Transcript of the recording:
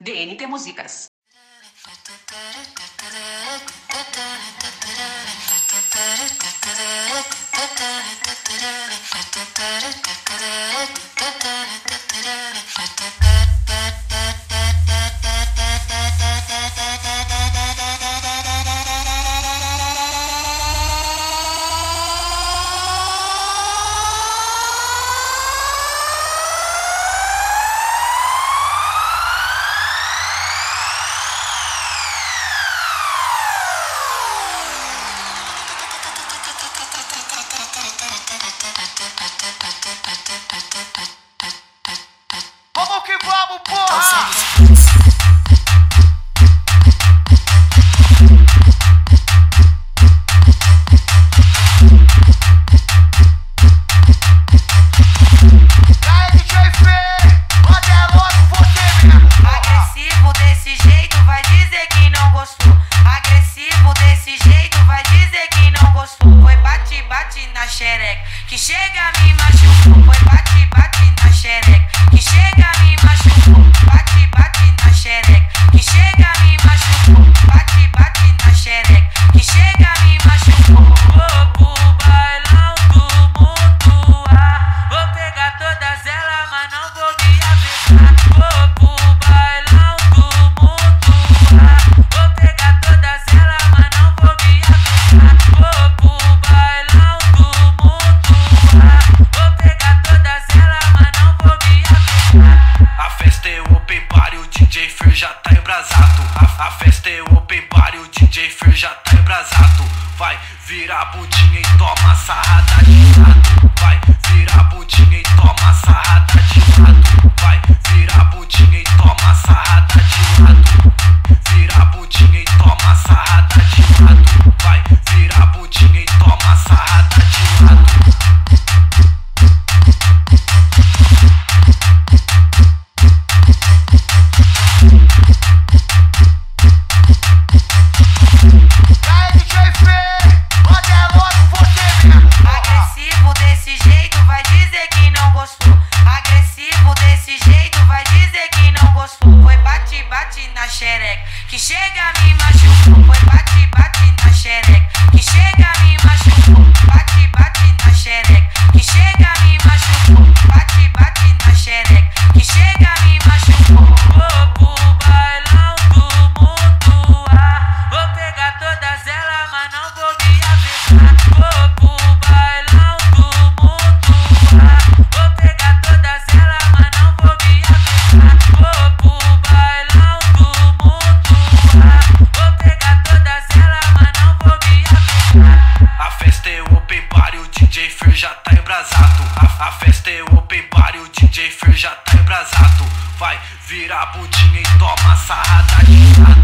DNT Músicas. Vamos que vamos, porra! Agressivo desse jeito, vai dizer que não gostou. Agressivo desse jeito, vai dizer que não gostou. Foi bate, bate na xereca, que chega me machucou. Foi bate, bate na xereca, que chega me machucou. Bate, bate na xereca, que chega me machucou. Bate, bate na xereca, que chega me machucou. Vou pro bailão do mutuar, vou pegar todas elas, mas não vou me apegar. Vou pro bailão do mutuar, vou pegar todas elas, mas não vou me apegar. Vou pro bailão do mutuar, vou pegar todas elas, mas não vou me apegar. A festa é open party, o DJ Fer já tá embrasado. A festa é open party, o DJ Fer já tá embrasado. Vai virar a bundinha e toma sarrada de lado. Vai virar a bundinha e toma sarrada de lado. Vai virar a bundinha e toma sarrada de lado. Vira a bundinha e toma sarrada de lado. Vai virar a bundinha e toma sarrada de lado. Agressivo desse jeito, vai dizer que não gostou. Agressivo desse jeito, vai dizer que não gostou. Foi bate, bate na xereca, que chega me machucou. Foi bate, bate na xereca, que chega me machucou. Bate, bate na xereca, que chega me machucou. Bate, bate na xereca, que chega me machucou. Vou pro bailão do mutuar, vou pegar todas elas, mas não vou me apegar. Vou pro bailão do mutuar, vou pegar todas elas, mas não vou me apegar. Vou pro bailão do mutuar, vou pegar todas elas, mas não vou me apegar. A festa é open party, o DJ Fer já tá embrasado. A festa é open party, o DJ Fer já tá embrasado. Vai virar a bundinha e toma sarrada de lado.